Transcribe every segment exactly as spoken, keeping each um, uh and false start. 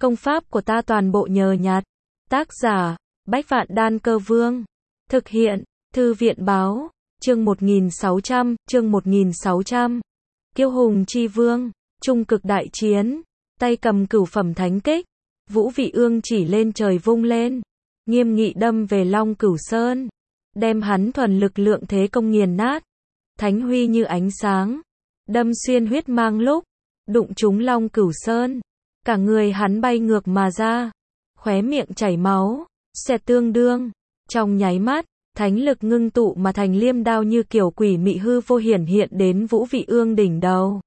Công pháp của ta toàn bộ nhờ nhặt. Tác giả, Bách Vạn Đan Cơ Vương. Thực hiện, Thư viện Báo. Chương một nghìn sáu trăm, chương một nghìn sáu trăm. Kiêu hùng chi vương, trung cực đại chiến, tay cầm cửu phẩm thánh kích, Vũ Vị Ương chỉ lên trời vung lên, nghiêm nghị đâm về Long Cửu Sơn, đem hắn thuần lực lượng thế công nghiền nát. Thánh huy như ánh sáng, đâm xuyên huyết mang lúc, đụng trúng Long Cửu Sơn, cả người hắn bay ngược mà ra, khóe miệng chảy máu, xẹt tương đương, trong nháy mắt, thánh lực ngưng tụ mà thành liêm đao như kiểu quỷ mị hư vô hiển hiện đến Vũ Vị Ương đỉnh đầu.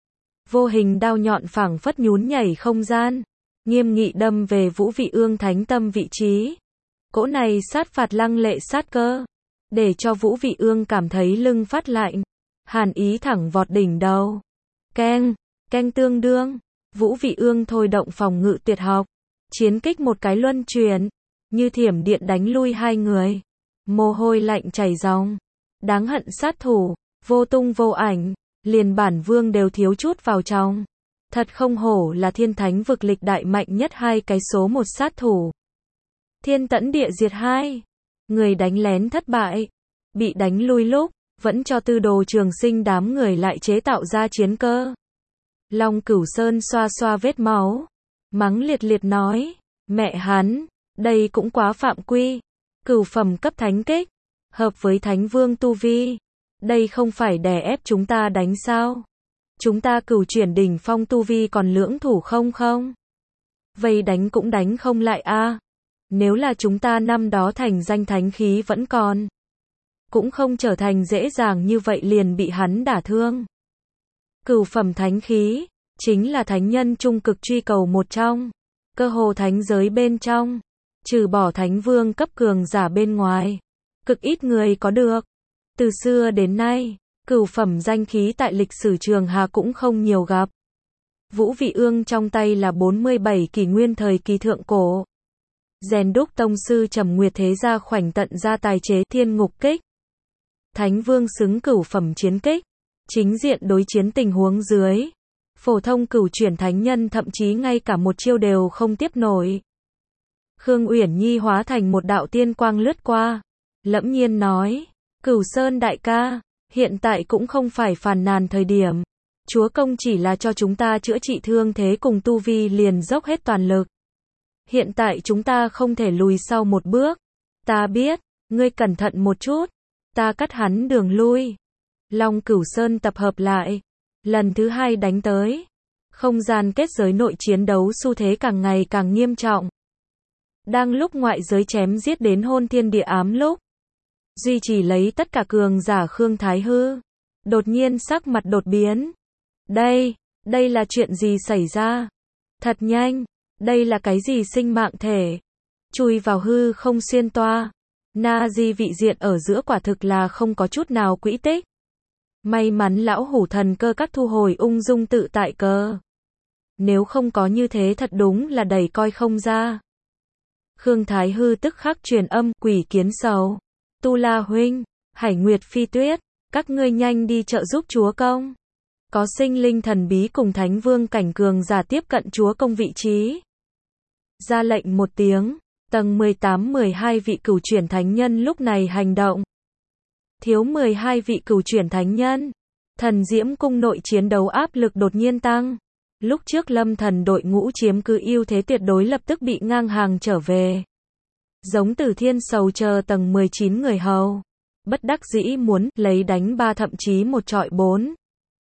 Vô hình đao nhọn phảng phất nhún nhảy không gian, nghiêm nghị đâm về Vũ Vị Ương thánh tâm vị trí. Cỗ này sát phạt lăng lệ sát cơ, để cho Vũ Vị Ương cảm thấy lưng phát lạnh, hàn ý thẳng vọt đỉnh đầu. Keng, keng tương đương, Vũ Vị Ương thôi động phòng ngự tuyệt học, chiến kích một cái luân chuyển, như thiểm điện đánh lui hai người. Mồ hôi lạnh chảy ròng, đáng hận sát thủ, vô tung vô ảnh, liền bản vương đều thiếu chút vào trong. Thật không hổ là thiên thánh vực lịch đại mạnh nhất hai cái số một sát thủ. Thiên tẫn địa diệt hai, người đánh lén thất bại, bị đánh lui lúc, vẫn cho Tư Đồ Trường Sinh đám người lại chế tạo ra chiến cơ. Long Cửu Sơn xoa xoa vết máu, mắng liệt liệt nói, mẹ hắn, đây cũng quá phạm quy. Cửu phẩm cấp thánh kích, hợp với thánh vương tu vi, đây không phải đè ép chúng ta đánh sao? Chúng ta cửu chuyển đỉnh phong tu vi còn lưỡng thủ không không? Vậy đánh cũng đánh không lại a. À? Nếu là chúng ta năm đó thành danh thánh khí vẫn còn, cũng không trở thành dễ dàng như vậy liền bị hắn đả thương. Cửu phẩm thánh khí, chính là thánh nhân trung cực truy cầu một trong, cơ hồ thánh giới bên trong. Trừ bỏ thánh vương cấp cường giả bên ngoài, cực ít người có được. Từ xưa đến nay, cửu phẩm danh khí tại lịch sử trường hà cũng không nhiều gặp. Vũ Vị Ương trong tay là bốn mươi bảy kỷ nguyên thời kỳ thượng cổ. Rèn đúc tông sư Trầm Nguyệt Thế Gia khoảnh tận ra tài chế thiên ngục kích. Thánh vương xứng cửu phẩm chiến kích, chính diện đối chiến tình huống dưới. Phổ thông cửu chuyển thánh nhân thậm chí ngay cả một chiêu đều không tiếp nổi. Khương Uyển Nhi hóa thành một đạo tiên quang lướt qua, lẫm nhiên nói, Cửu Sơn đại ca, hiện tại cũng không phải phàn nàn thời điểm. Chúa công chỉ là cho chúng ta chữa trị thương thế cùng tu vi liền dốc hết toàn lực. Hiện tại chúng ta không thể lùi sau một bước. Ta biết, ngươi cẩn thận một chút, ta cắt hắn đường lui. Long Cửu Sơn tập hợp lại, lần thứ hai đánh tới. Không gian kết giới nội chiến đấu xu thế càng ngày càng nghiêm trọng. Đang lúc ngoại giới chém giết đến hôn thiên địa ám lúc, duy trì lấy tất cả cường giả Khương Thái Hư, đột nhiên sắc mặt đột biến. Đây, đây là chuyện gì xảy ra? Thật nhanh, đây là cái gì sinh mạng thể? Chui vào hư không xuyên toa. Na di vị diện ở giữa quả thực là không có chút nào quỹ tích. May mắn lão hủ thần cơ các thu hồi ung dung tự tại cơ. Nếu không có như thế thật đúng là đầy coi không ra. Khương Thái Hư tức khắc truyền âm, Quỷ Kiến Sầu, Tu La huynh, Hải Nguyệt Phi Tuyết, các ngươi nhanh đi trợ giúp chúa công. Có sinh linh thần bí cùng thánh vương cảnh cường giả tiếp cận chúa công vị trí. Ra lệnh một tiếng, tầng mười tám mười hai vị cửu chuyển thánh nhân lúc này hành động. Thiếu mười hai vị cửu chuyển thánh nhân, Thần Diễm cung nội chiến đấu áp lực đột nhiên tăng. Lúc trước Lâm Thần đội ngũ chiếm cứ ưu thế tuyệt đối lập tức bị ngang hàng trở về. Giống Tử Thiên Sầu chờ tầng mười chín người hầu, bất đắc dĩ muốn lấy đánh ba thậm chí một trọi bốn.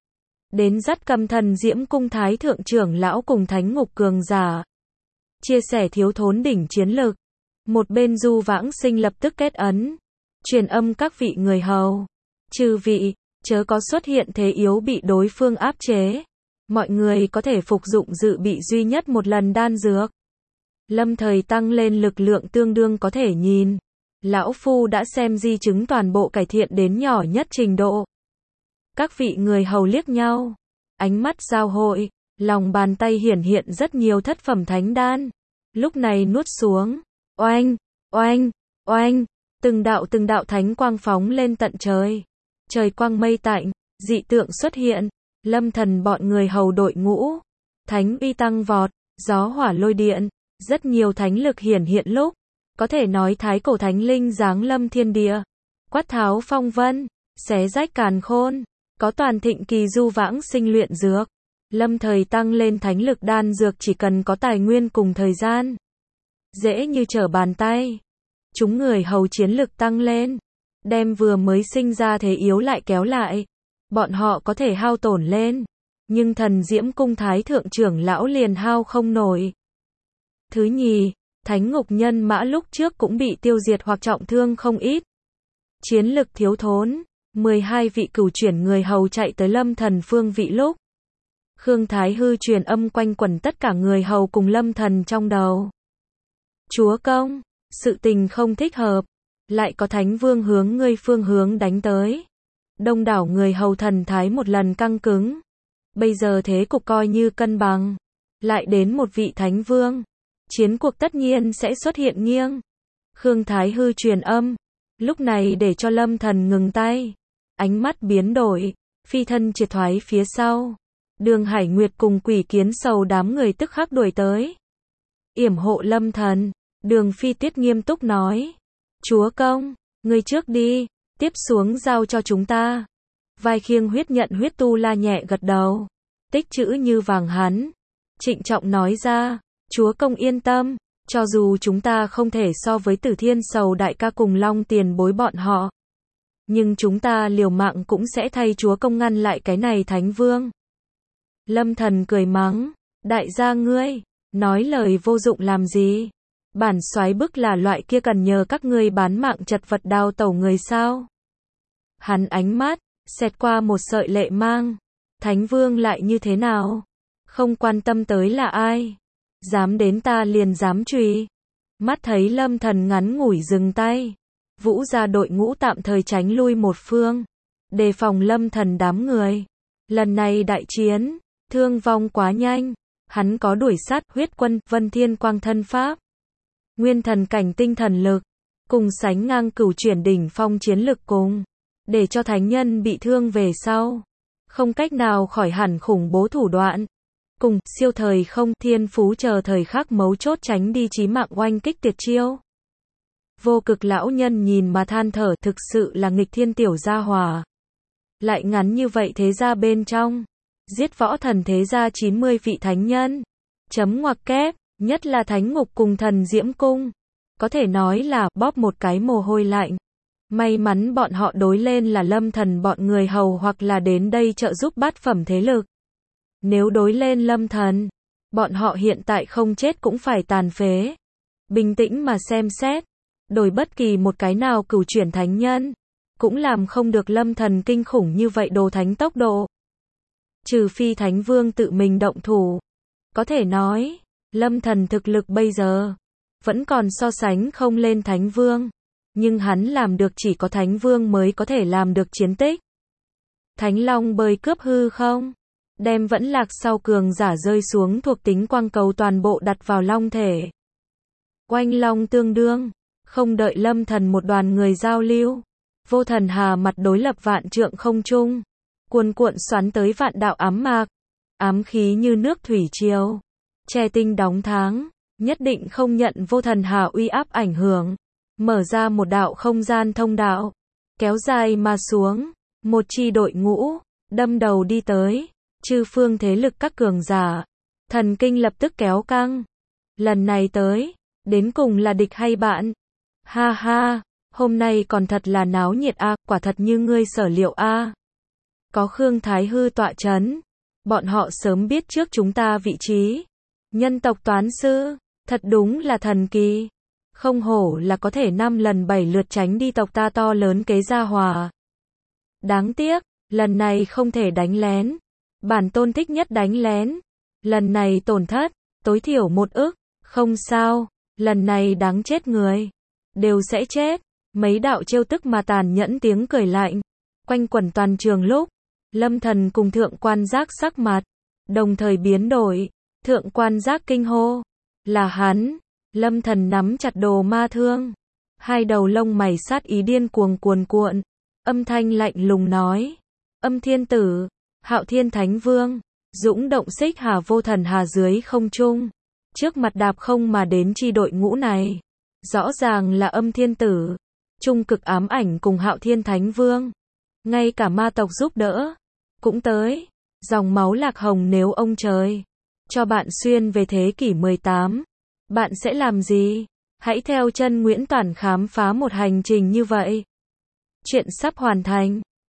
Đến dắt cầm Thần Diễm cung thái thượng trưởng lão cùng thánh ngục cường giả. Chia sẻ thiếu thốn đỉnh chiến lực. Một bên Du Vãng Sinh lập tức kết ấn, truyền âm các vị người hầu. Chư vị, chớ có xuất hiện thế yếu bị đối phương áp chế. Mọi người có thể phục dụng dự bị duy nhất một lần đan dược. Lâm thời tăng lên lực lượng tương đương có thể nhìn. Lão Phu đã xem di chứng toàn bộ cải thiện đến nhỏ nhất trình độ. Các vị người hầu liếc nhau. Ánh mắt giao hội. Lòng bàn tay hiển hiện rất nhiều thất phẩm thánh đan. Lúc này nuốt xuống. Oanh, oanh, oanh. Từng đạo từng đạo thánh quang phóng lên tận trời. Trời quang mây tạnh. Dị tượng xuất hiện. Lâm Thần bọn người hầu đội ngũ, thánh uy tăng vọt, gió hỏa lôi điện, rất nhiều thánh lực hiển hiện lúc, có thể nói thái cổ thánh linh giáng lâm thiên địa, quát tháo phong vân, xé rách càn khôn, có toàn thịnh kỳ du vãng sinh luyện dược, lâm thời tăng lên thánh lực đan dược chỉ cần có tài nguyên cùng thời gian, dễ như trở bàn tay. Chúng người hầu chiến lực tăng lên, đem vừa mới sinh ra thế yếu lại kéo lại, bọn họ có thể hao tổn lên, nhưng thần diễm cung thái thượng trưởng lão liền hao không nổi. Thứ nhì, thánh ngục nhân mã lúc trước cũng bị tiêu diệt hoặc trọng thương không ít. Chiến lực thiếu thốn, mười hai vị cửu chuyển người hầu chạy tới lâm thần phương vị lúc. Khương Thái Hư truyền âm quanh quẩn tất cả người hầu cùng lâm thần trong đầu. Chúa công, sự tình không thích hợp, lại có thánh vương hướng ngươi phương hướng đánh tới. Đông đảo người hầu thần thái một lần căng cứng. Bây giờ thế cục coi như cân bằng. Lại đến một vị thánh vương. Chiến cuộc tất nhiên sẽ xuất hiện nghiêng. Khương Thái Hư truyền âm. Lúc này để cho lâm thần ngừng tay. Ánh mắt biến đổi. Phi thân triệt thoái phía sau. Đường Hải Nguyệt cùng Quỷ Kiến Sầu đám người tức khắc đuổi tới. Yểm hộ lâm thần. Đường Phi Tiết nghiêm túc nói. Chúa công, ngươi trước đi, tiếp xuống giao cho chúng ta. Vai khiêng huyết nhận huyết tu la nhẹ gật đầu. Tích chữ như vàng hắn. Trịnh trọng nói ra, chúa công yên tâm, cho dù chúng ta không thể so với Tử Thiên Sầu đại ca cùng Long tiền bối bọn họ. Nhưng chúng ta liều mạng cũng sẽ thay chúa công ngăn lại cái này thánh vương. Lâm thần cười mắng, đại gia ngươi, nói lời vô dụng làm gì? Bản soái bức là loại kia cần nhờ các ngươi bán mạng chật vật đào tẩu người sao? Hắn ánh mắt, xẹt qua một sợi lệ mang. Thánh vương lại như thế nào? Không quan tâm tới là ai. Dám đến ta liền dám truy. Mắt thấy lâm thần ngắn ngủi dừng tay. Vũ ra đội ngũ tạm thời tránh lui một phương. Đề phòng lâm thần đám người. Lần này đại chiến, thương vong quá nhanh. Hắn có đuổi sát huyết quân, vân thiên quang thân pháp. Nguyên thần cảnh tinh thần lực, cùng sánh ngang cửu chuyển đỉnh phong chiến lực cùng, để cho thánh nhân bị thương về sau, không cách nào khỏi hẳn khủng bố thủ đoạn, cùng siêu thời không thiên phú chờ thời khắc mấu chốt tránh đi chí mạng oanh kích tuyệt chiêu. Vô Cực lão nhân nhìn mà than thở, thực sự là nghịch thiên tiểu gia hỏa. Lại ngắn như vậy thế gia bên trong, giết võ thần thế gia chín mươi vị thánh nhân. Chấm ngoặc kép. Nhất là thánh ngục cùng thần diễm cung. Có thể nói là bóp một cái mồ hôi lạnh. May mắn bọn họ đối lên là lâm thần bọn người hầu hoặc là đến đây trợ giúp bát phẩm thế lực. Nếu đối lên lâm thần, bọn họ hiện tại không chết cũng phải tàn phế. Bình tĩnh mà xem xét. Đổi bất kỳ một cái nào cửu chuyển thánh nhân. Cũng làm không được lâm thần kinh khủng như vậy đồ thánh tốc độ. Trừ phi thánh vương tự mình động thủ. Có thể nói. Lâm thần thực lực bây giờ, vẫn còn so sánh không lên thánh vương, nhưng hắn làm được chỉ có thánh vương mới có thể làm được chiến tích. Thánh long bơi cướp hư không, đem vẫn lạc sau cường giả rơi xuống thuộc tính quang cầu toàn bộ đặt vào long thể. Oanh long tương đương, không đợi lâm thần một đoàn người giao lưu, vô thần hà mặt đối lập vạn trượng không trung, cuồn cuộn xoắn tới vạn đạo ám mạc, ám khí như nước thủy triều. Che tinh đóng tháng, nhất định không nhận vô thần hà uy áp ảnh hưởng, mở ra một đạo không gian thông đạo, kéo dài mà xuống, một chi đội ngũ, đâm đầu đi tới, chư phương thế lực các cường giả, thần kinh lập tức kéo căng. Lần này tới, đến cùng là địch hay bạn? Ha ha, hôm nay còn thật là náo nhiệt a, à, quả thật như ngươi sở liệu a. À. Có Khương Thái Hư tọa chấn, bọn họ sớm biết trước chúng ta vị trí. Nhân tộc toán sư, thật đúng là thần kỳ. Không hổ là có thể năm lần bảy lượt tránh đi tộc ta to lớn kế gia hòa. Đáng tiếc, lần này không thể đánh lén. Bản tôn thích nhất đánh lén. Lần này tổn thất, tối thiểu một ức. Không sao, lần này đáng chết người. Đều sẽ chết. Mấy đạo trêu tức mà tàn nhẫn tiếng cười lạnh. Quanh quẩn toàn trường lúc. Lâm thần cùng thượng quan giác sắc mặt. Đồng thời biến đổi. Thượng quan giác kinh hô. Là hắn. Lâm thần nắm chặt đồ ma thương. Hai đầu lông mày sát ý điên cuồng cuồn cuộn. Âm thanh lạnh lùng nói. Âm thiên tử. Hạo thiên thánh vương. Dũng động xích hà vô thần hà dưới không trung. Trước mặt đạp không mà đến chi đội ngũ này. Rõ ràng là Âm Thiên Tử, Trung Cực Ám Ảnh cùng Hạo Thiên Thánh Vương. Ngay cả ma tộc giúp đỡ cũng tới. Dòng máu Lạc Hồng, nếu ông trời cho bạn xuyên về thế kỷ mười tám, bạn sẽ làm gì? Hãy theo chân Nguyễn Toản khám phá một hành trình như vậy. Chuyện sắp hoàn thành.